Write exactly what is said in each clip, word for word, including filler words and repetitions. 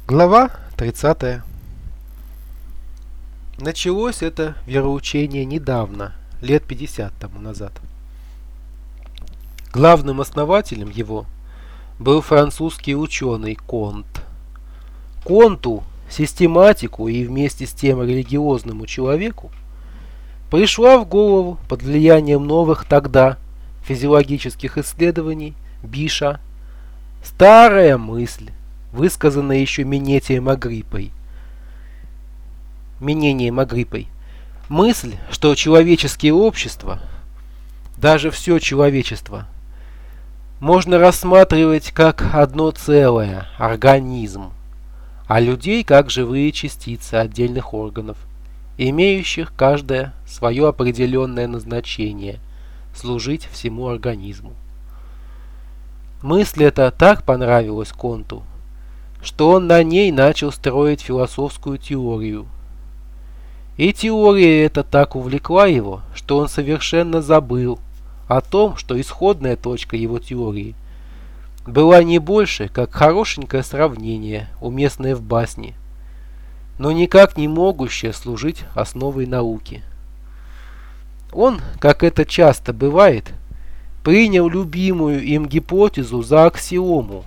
Глава тридцатая. Началось это вероучение недавно, лет пятьдесят тому назад. Главным основателем его был французский ученый Конт. Конту, систематику и вместе с тем религиозному человеку, пришла в голову под влиянием новых тогда физиологических исследований Биша старая мысль, высказанное еще Минетием Агриппой. Минением Агриппой. Мысль, что человеческие общества, даже все человечество, можно рассматривать как одно целое, организм, а людей как живые частицы отдельных органов, имеющих каждое свое определенное назначение – служить всему организму. Мысль эта так понравилась Конту, что он на ней начал строить философскую теорию. И теория эта так увлекла его, что он совершенно забыл о том, что исходная точка его теории была не больше, как хорошенькое сравнение, уместное в басне, но никак не могущее служить основой науки. Он, как это часто бывает, принял любимую им гипотезу за аксиому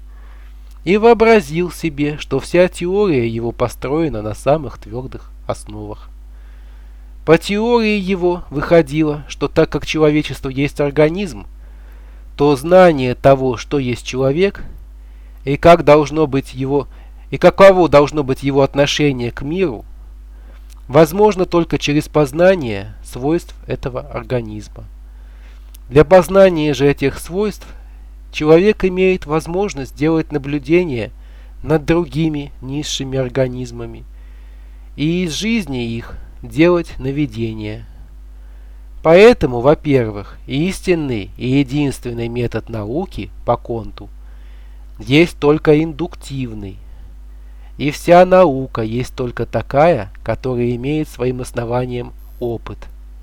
и вообразил себе, что вся теория его построена на самых твердых основах. По теории его выходило, что так как человечество есть организм, то знание того, что есть человек, и как должно быть его, и каково должно быть его отношение к миру, возможно только через познание свойств этого организма. Для познания же этих свойств человек имеет возможность делать наблюдения над другими низшими организмами и из жизни их делать наведения. Поэтому, во-первых, истинный и единственный метод науки по Конту есть только индуктивный, и вся наука есть только такая, которая имеет своим основанием опыт.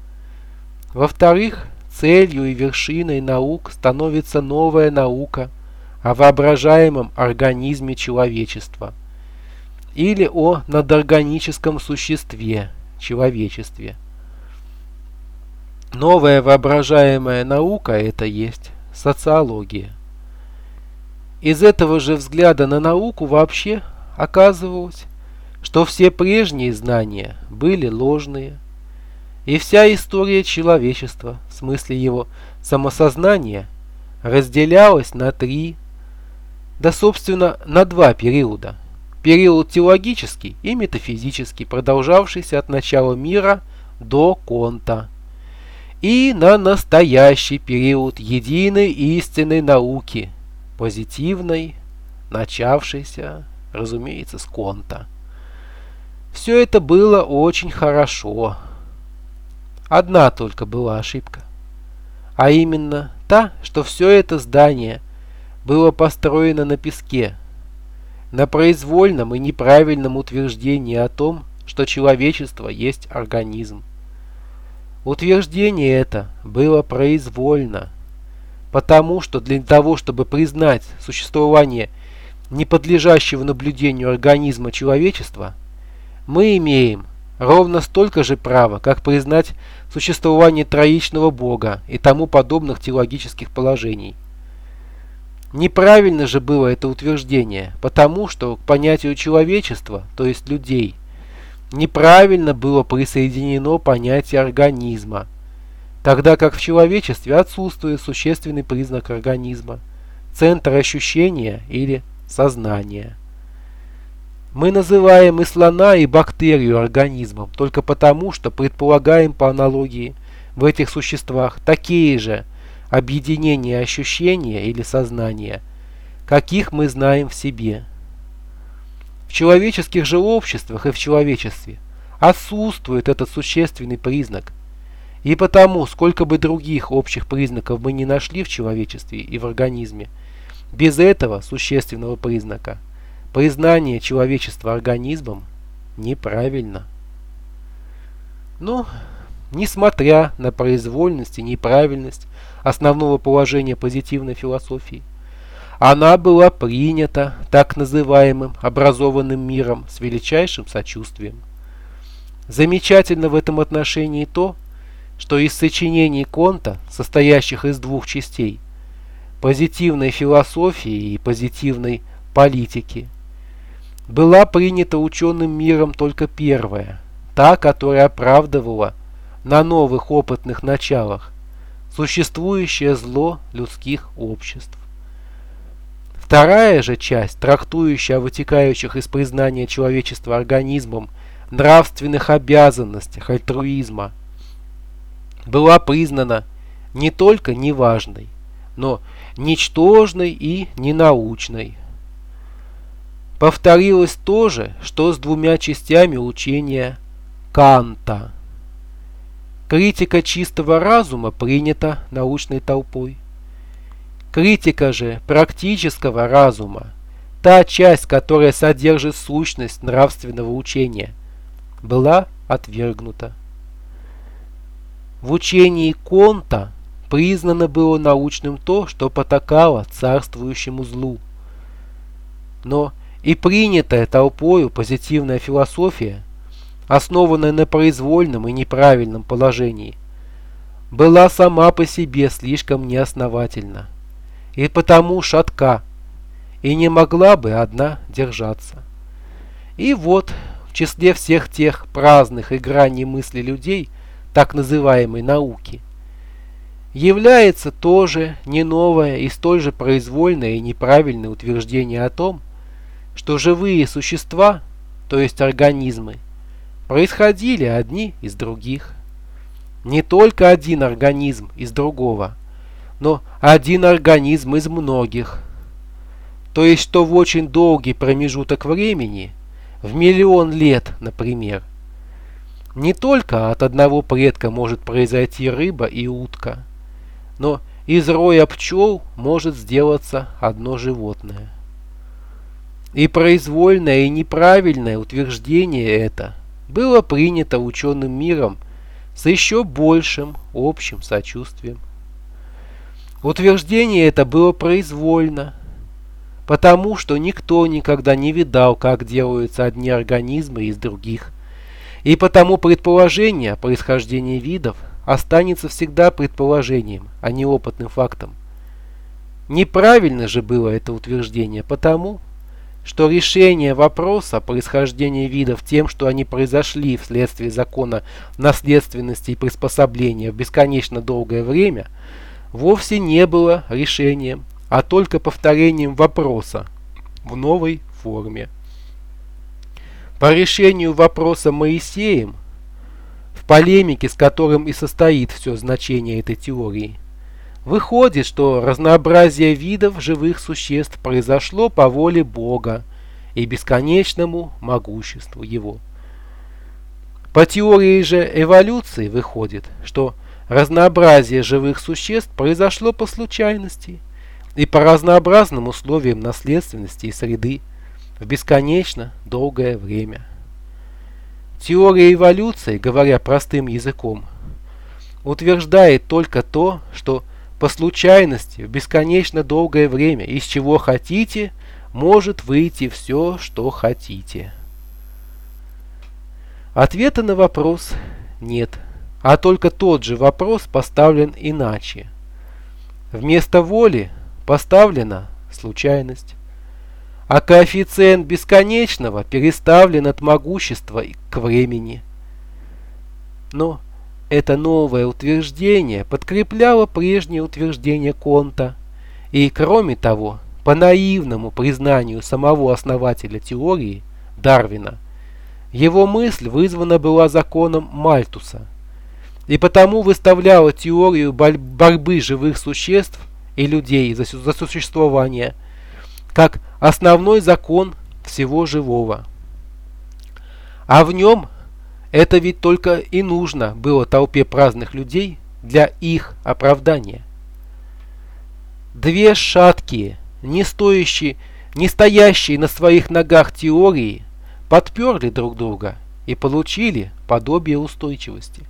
Во-вторых, целью и вершиной наук становится новая наука о воображаемом организме человечества или о надорганическом существе человечестве. Новая воображаемая наука это есть социология. Из этого же взгляда на науку вообще оказывалось, что все прежние знания были ложные, и вся история человечества, в смысле его самосознания, разделялась на три, да собственно на два периода. Период теологический и метафизический, продолжавшийся от начала мира до Конта, и на настоящий период единой истинной науки, позитивной, начавшейся, разумеется, с Конта. Все это было очень хорошо. Одна только была ошибка, а именно та, что все это здание было построено на песке, на произвольном и неправильном утверждении о том, что человечество есть организм. Утверждение это было произвольно, потому что для того, чтобы признать существование неподлежащего наблюдению организма человечества, мы имеем ровно столько же права, как признать существование троичного Бога и тому подобных теологических положений. Неправильно же было это утверждение, потому что к понятию человечества, то есть людей, неправильно было присоединено понятие организма, тогда как в человечестве отсутствует существенный признак организма, центр ощущения или сознания. Мы называем и слона, и бактерию организмом только потому, что предполагаем по аналогии в этих существах такие же объединения ощущения или сознания, каких мы знаем в себе. В человеческих же обществах и в человечестве отсутствует этот существенный признак, и потому, сколько бы других общих признаков мы не нашли в человечестве и в организме, без этого существенного признака признание человечества организмом неправильно. Но, несмотря на произвольность и неправильность основного положения позитивной философии, она была принята так называемым образованным миром с величайшим сочувствием. Замечательно в этом отношении то, что из сочинений Конта, состоящих из двух частей, позитивной философии и позитивной политики, была принята ученым миром только первая, та, которая оправдывала на новых опытных началах существующее зло людских обществ. Вторая же часть, трактующая о вытекающих из признания человечества организмом нравственных обязанностях альтруизма, была признана не только неважной, но ничтожной и ненаучной. Повторилось то же, что с двумя частями учения Канта. Критика чистого разума принята научной толпой. Критика же практического разума, та часть, которая содержит сущность нравственного учения, была отвергнута. В учении Конта признано было научным то, что потакало царствующему злу. Но и принятая толпою позитивная философия, основанная на произвольном и неправильном положении, была сама по себе слишком неосновательна и потому шатка, и не могла бы одна держаться. И вот в числе всех тех праздных и граней мысли людей, так называемой науки, является тоже не новое и столь же произвольное и неправильное утверждение о том, что живые существа, то есть организмы, происходили одни из других. Не только один организм из другого, но один организм из многих. То есть, что в очень долгий промежуток времени, в миллион лет, например, не только от одного предка может произойти рыба и утка, но из роя пчел может сделаться одно животное. И произвольное и неправильное утверждение это было принято ученым миром с еще большим общим сочувствием. Утверждение это было произвольно, потому что никто никогда не видал, как делаются одни организмы из других, и потому предположение о происхождении видов останется всегда предположением, а не опытным фактом. Неправильно же было это утверждение потому, что решение вопроса о происхождении видов тем, что они произошли вследствие закона наследственности и приспособления в бесконечно долгое время, вовсе не было решением, а только повторением вопроса в новой форме. По решению вопроса Моисеем, в полемике с которым и состоит все значение этой теории, выходит, что разнообразие видов живых существ произошло по воле Бога и бесконечному могуществу Его. По теории же эволюции выходит, что разнообразие живых существ произошло по случайности и по разнообразным условиям наследственности и среды в бесконечно долгое время. Теория эволюции, говоря простым языком, утверждает только то, что по случайности в бесконечно долгое время из чего хотите может выйти все, что хотите. Ответа на вопрос нет, а только тот же вопрос поставлен иначе. Вместо воли поставлена случайность, а коэффициент бесконечного переставлен от могущества к времени. Но это новое утверждение подкрепляло прежнее утверждение Конта, и, кроме того, по наивному признанию самого основателя теории, Дарвина, его мысль вызвана была законом Мальтуса, и потому выставляла теорию борьбы живых существ и людей за существование как основной закон всего живого. А в нем это ведь только и нужно было толпе праздных людей для их оправдания. Две шаткие, не стоящие, не стоящие на своих ногах теории подперли друг друга и получили подобие устойчивости.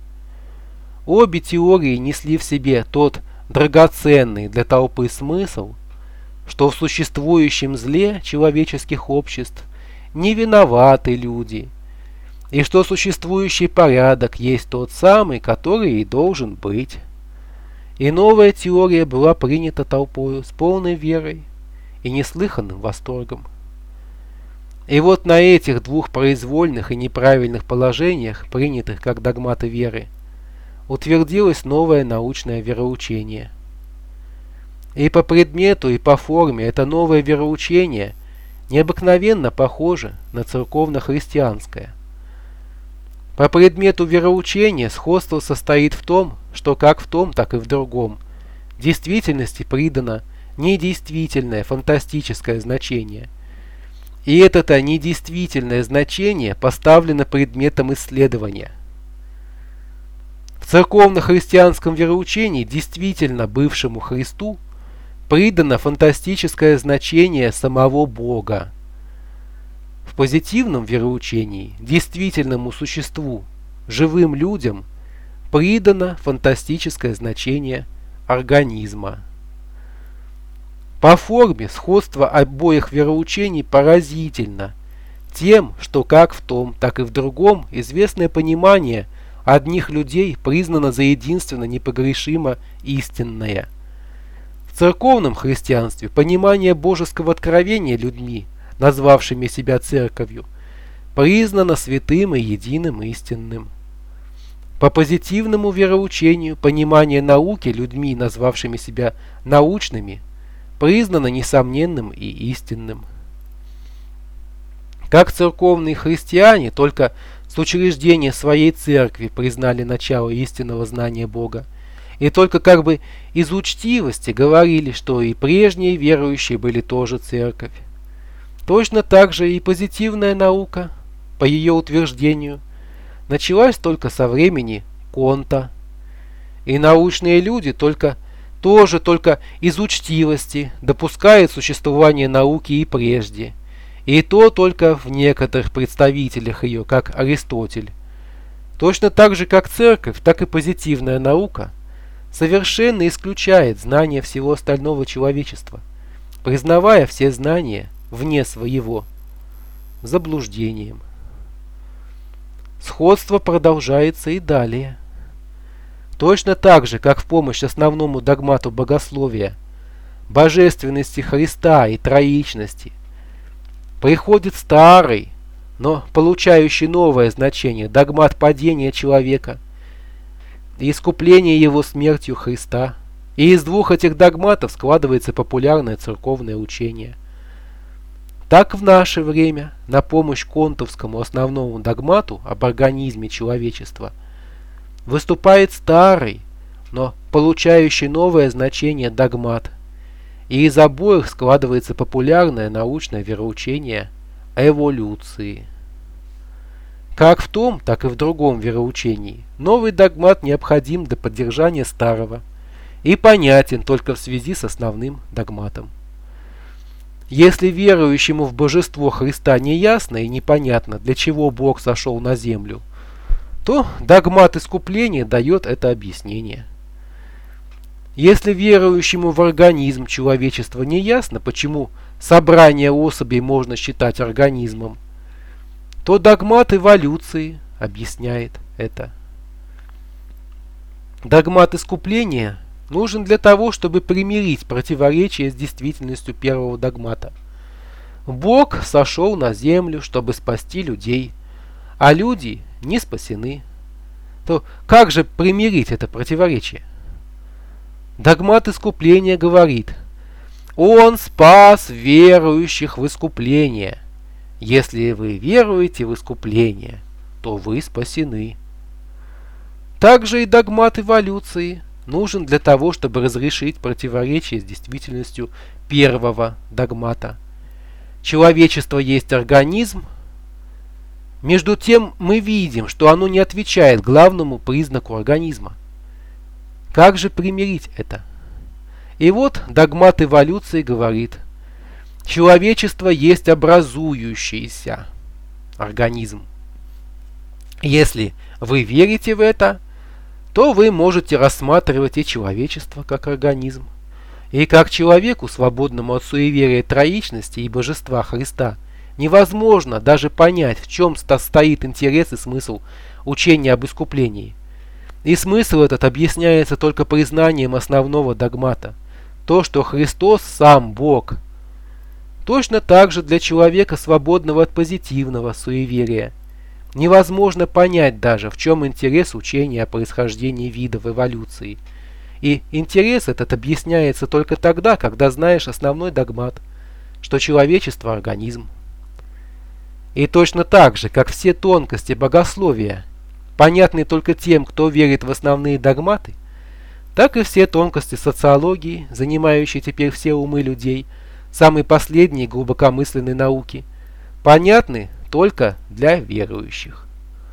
Обе теории несли в себе тот драгоценный для толпы смысл, что в существующем зле человеческих обществ не виноваты люди, и что существующий порядок есть тот самый, который и должен быть. И новая теория была принята толпою с полной верой и неслыханным восторгом. И вот на этих двух произвольных и неправильных положениях, принятых как догматы веры, утвердилось новое научное вероучение. И по предмету, и по форме это новое вероучение необыкновенно похоже на церковно-христианское. По предмету вероучения сходство состоит в том, что как в том, так и в другом действительности придано недействительное фантастическое значение. И это-то недействительное значение поставлено предметом исследования. В церковно-христианском вероучении действительно бывшему Христу придано фантастическое значение самого Бога. В позитивном вероучении действительному существу, живым людям, придано фантастическое значение организма. По форме сходство обоих вероучений поразительно тем, что как в том, так и в другом известное понимание одних людей признано за единственно непогрешимо истинное. В церковном христианстве понимание божеского откровения людьми, назвавшими себя церковью, признано святым и единым истинным. По позитивному вероучению понимание науки людьми, назвавшими себя научными, признано несомненным и истинным. Как церковные христиане только с учреждения своей церкви признали начало истинного знания Бога, и только как бы из учтивости говорили, что и прежние верующие были тоже церковь. Точно так же и позитивная наука, по ее утверждению, началась только со времени Конта, и научные люди только тоже только из учтивости допускают существование науки и прежде, и то только в некоторых представителях ее, как Аристотель. Точно так же, как церковь, так и позитивная наука совершенно исключает знания всего остального человечества, признавая все знания вне своего заблуждением. Сходство продолжается и далее. Точно так же, как в помощь основному догмату богословия, божественности Христа и троичности, приходит старый, но получающий новое значение догмат падения человека и искупления его смертью Христа. И из двух этих догматов складывается популярное церковное учение. Так в наше время на помощь контовскому основному догмату об организме человечества выступает старый, но получающий новое значение догмат, и из обоих складывается популярное научное вероучение эволюции. Как в том, так и в другом вероучении новый догмат необходим для поддержания старого и понятен только в связи с основным догматом. Если верующему в божество Христа не ясно и непонятно, для чего Бог сошел на землю, то догмат искупления дает это объяснение. Если верующему в организм человечества не ясно, почему собрание особей можно считать организмом, то догмат эволюции объясняет это. Догмат искупления нужен для того, чтобы примирить противоречие с действительностью первого догмата. Бог сошел на землю, чтобы спасти людей, а люди не спасены. То как же примирить это противоречие? Догмат искупления говорит: Он спас верующих в искупление. Если вы веруете в искупление, то вы спасены. Также и догмат эволюции нужен для того, чтобы разрешить противоречие с действительностью первого догмата. Человечество есть организм. Между тем мы видим, что оно не отвечает главному признаку организма. Как же примирить это? И вот догмат эволюции говорит: человечество есть образующийся организм. Если вы верите в это, то вы можете рассматривать и человечество как организм. И как человеку, свободному от суеверия троичности и божества Христа, невозможно даже понять, в чем стоит интерес и смысл учения об искуплении. И смысл этот объясняется только признанием основного догмата, то, что Христос сам Бог. Точно так же для человека, свободного от позитивного суеверия, невозможно понять даже, в чем интерес учения о происхождении видов эволюции. И интерес этот объясняется только тогда, когда знаешь основной догмат, что человечество – организм. И точно так же, как все тонкости богословия понятны только тем, кто верит в основные догматы, так и все тонкости социологии, занимающие теперь все умы людей, самой последней глубокомысленной науки, понятны только для верующих.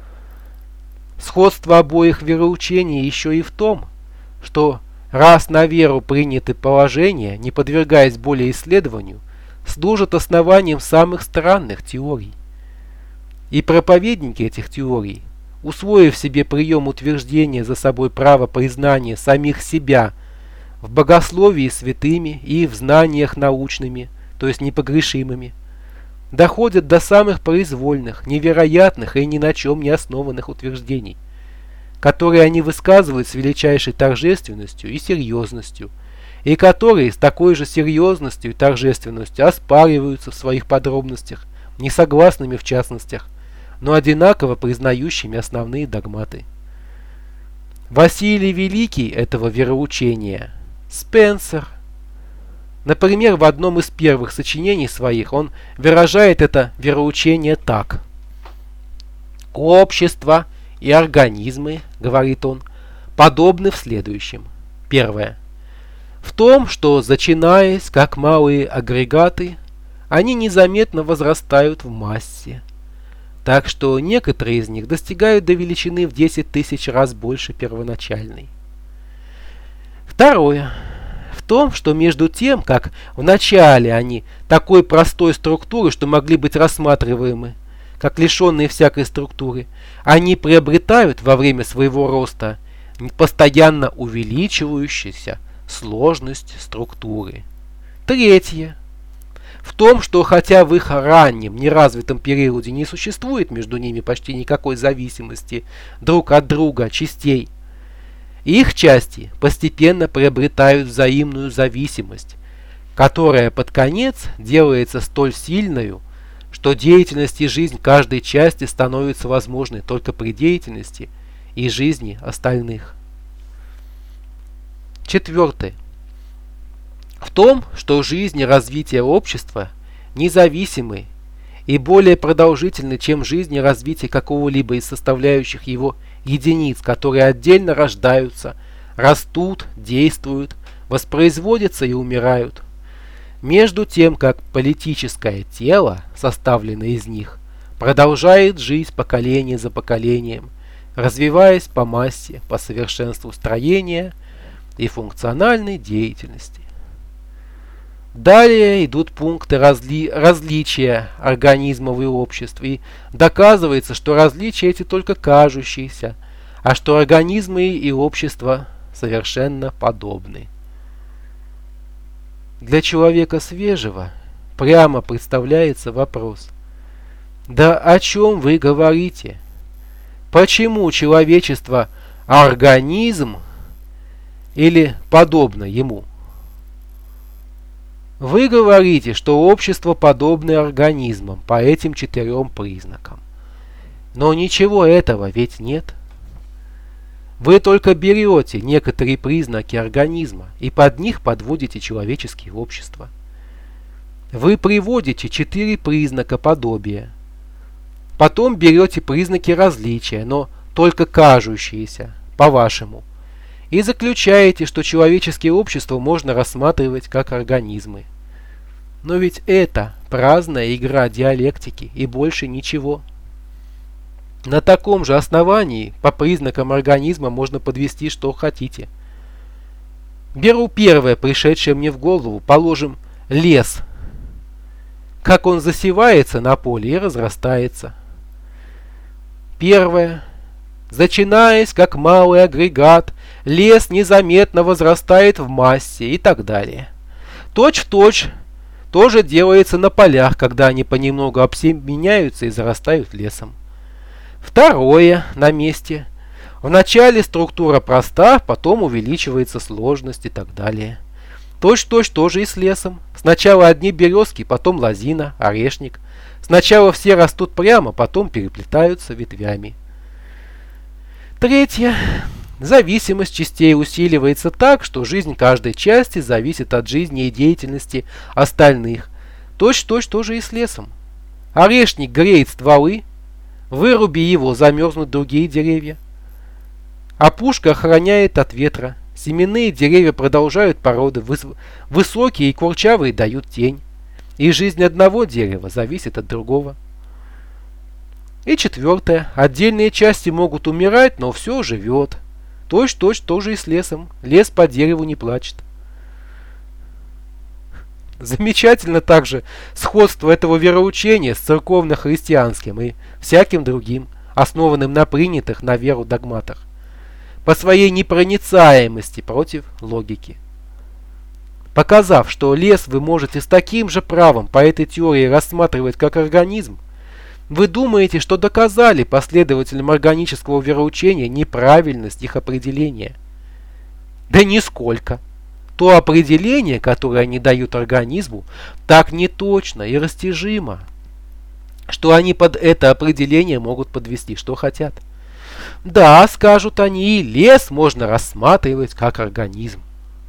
Сходство обоих вероучений еще и в том, что раз на веру приняты положения, не подвергаясь более исследованию, служат основанием самых странных теорий. И проповедники этих теорий, усвоив себе прием утверждения за собой права признания самих себя в богословии святыми и в знаниях научными, то есть непогрешимыми, доходят до самых произвольных, невероятных и ни на чем не основанных утверждений, которые они высказывают с величайшей торжественностью и серьезностью, и которые с такой же серьезностью и торжественностью оспариваются в своих подробностях, несогласными в частностях, но одинаково признающими основные догматы. Василий Великий этого вероучения, Спенсер, например, в одном из первых сочинений своих он выражает это вероучение так. «Общество и организмы, — говорит он, — подобны в следующем. Первое. В том, что, зачинаясь как малые агрегаты, они незаметно возрастают в массе, так что некоторые из них достигают до величины в десять тысяч раз больше первоначальной. Второе. В том, что между тем, как в начале они такой простой структуры, что могли быть рассматриваемы как лишенные всякой структуры, они приобретают во время своего роста постоянно увеличивающуюся сложность структуры. Третье. В том, что хотя в их раннем, неразвитом периоде не существует между ними почти никакой зависимости друг от друга частей, их части постепенно приобретают взаимную зависимость, которая под конец делается столь сильною, что деятельность и жизнь каждой части становится возможной только при деятельности и жизни остальных. Четвертое. В том, что жизнь и развитие общества независимы и более продолжительны, чем жизнь и развитие какого-либо из составляющих его единиц, которые отдельно рождаются, растут, действуют, воспроизводятся и умирают. Между тем, как политическое тело, составленное из них, продолжает жить поколение за поколением, развиваясь по массе, по совершенству строения и функциональной деятельности. Далее идут пункты разли... различия организмов и обществ, и доказывается, что различия эти только кажущиеся, а что организмы и общества совершенно подобны. Для человека свежего прямо представляется вопрос: да о чем вы говорите? Почему человечество организм или подобно ему? Вы говорите, что общество подобно организмам по этим четырем признакам. Но ничего этого ведь нет. Вы только берете некоторые признаки организма и под них подводите человеческие общества. Вы приводите четыре признака подобия. Потом берете признаки различия, но только кажущиеся, по-вашему, и заключаете, что человеческие общества можно рассматривать как организмы. Но ведь это праздная игра диалектики и больше ничего. На таком же основании по признакам организма можно подвести что хотите. Беру первое, пришедшее мне в голову, положим, лес. Как он засевается на поле и разрастается. Первое. Зачинаясь как малый агрегат, лес незаметно возрастает в массе и так далее. Точь-в-точь тоже делается на полях, когда они понемногу обсеменяются и зарастают лесом. Второе на месте. Вначале структура проста, потом увеличивается сложность и так далее. Точь-в-точь тоже и с лесом. Сначала одни березки, потом лозина, орешник. Сначала все растут прямо, потом переплетаются ветвями. Третье. Зависимость частей усиливается так, что жизнь каждой части зависит от жизни и деятельности остальных. Точь-в-точь тоже и с лесом. Орешник греет стволы, выруби его, замерзнут другие деревья. Опушка охраняет от ветра. Семенные деревья продолжают породы, выс- высокие и курчавые дают тень. И жизнь одного дерева зависит от другого. И четвертое. Отдельные части могут умирать, но все живет. Точь-точь тоже и с лесом. Лес по дереву не плачет. Замечательно также сходство этого вероучения с церковно-христианским и всяким другим, основанным на принятых на веру догматах, по своей непроницаемости против логики. Показав, что лес вы можете с таким же правом по этой теории рассматривать как организм, вы думаете, что доказали последователям органического вероучения неправильность их определения. Да нисколько. То определение, которое они дают организму, так неточно и растяжимо, что они под это определение могут подвести, что хотят. Да, скажут они, и лес можно рассматривать как организм.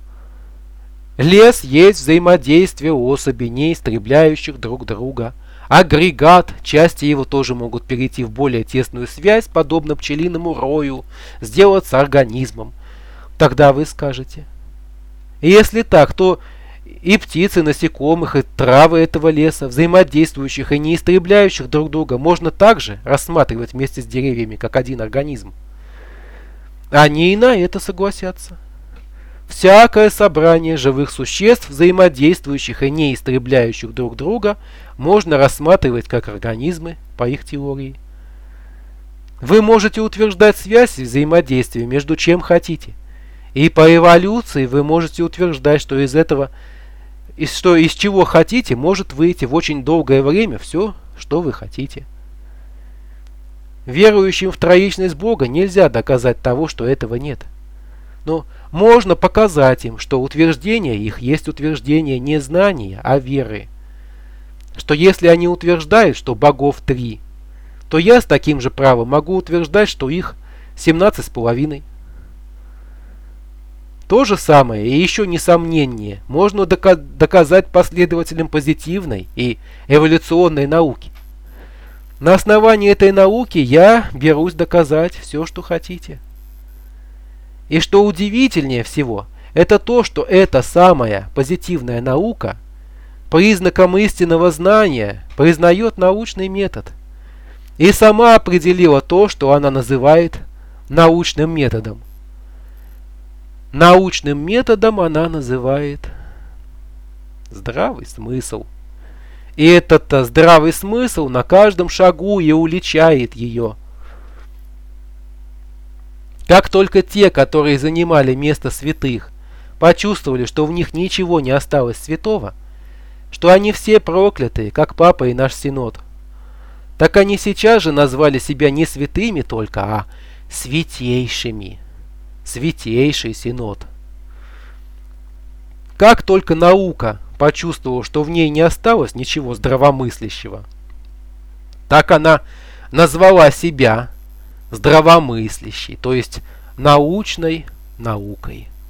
Лес есть взаимодействие особей, не истребляющих друг друга. Агрегат, части его тоже могут перейти в более тесную связь, подобно пчелиному рою, сделаться организмом. Тогда вы скажете. Если так, то и птицы, насекомых, и травы этого леса, взаимодействующих и не истребляющих друг друга, можно также рассматривать вместе с деревьями как один организм. Они и на это согласятся. Всякое собрание живых существ, взаимодействующих и не истребляющих друг друга, можно рассматривать как организмы по их теории. Вы можете утверждать связь и взаимодействие между чем хотите. И по эволюции вы можете утверждать, что из этого, из, что из чего хотите, может выйти в очень долгое время все, что вы хотите. Верующим в троичность Бога нельзя доказать того, что этого нет. Но можно показать им, что утверждение их есть утверждение не знания, а веры. Что если они утверждают, что богов три, то я с таким же правом могу утверждать, что их семнадцать с половиной. То же самое и еще несомненнее можно дока- доказать последователям позитивной и эволюционной науки. На основании этой науки я берусь доказать все, что хотите. И что удивительнее всего, это то, что эта самая позитивная наука признаком истинного знания признает научный метод. И сама определила то, что она называет научным методом. Научным методом она называет здравый смысл. И этот здравый смысл на каждом шагу и уличает ее. Как только те, которые занимали место святых, почувствовали, что в них ничего не осталось святого, что они все проклятые, как Папа и наш Синод, так они сейчас же назвали себя не святыми только, а святейшими. Святейший Синод. Как только наука почувствовала, что в ней не осталось ничего здравомыслящего, так она назвала себя здравомыслящей, то есть научной наукой.